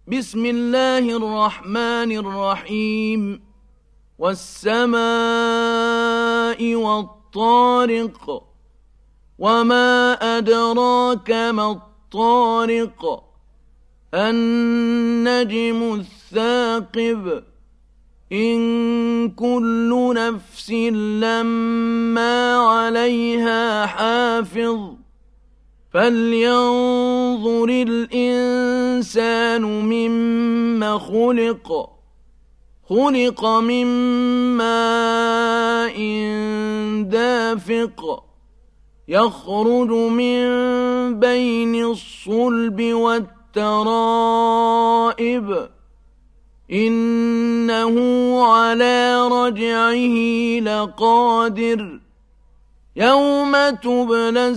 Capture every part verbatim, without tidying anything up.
بسم الله الرحمن الرحيم والسماء والطارق وما أدراك ما الطارق النجم الثاقب إن كل نفس لما عليها حافظ فلينظر الإنسان مما خلق خلق من ماء دافق يخرج من بين الصلب والترائب إنه على رجعه لقادر يوم تبلى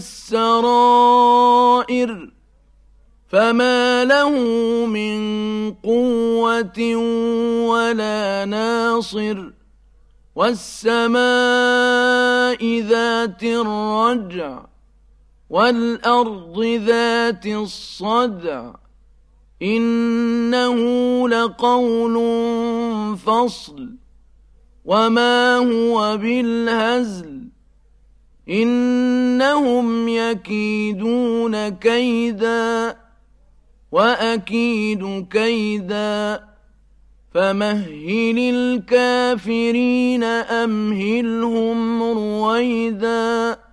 السرائر فما له من قوة ولا ناصر والسماء ذات الرجع والأرض ذات الصدع إنه لقول فصل وما هو بالهزل إنهم يكيدون كيدا وأكيد كيدا فمهل الكافرين أمهلهم رويدا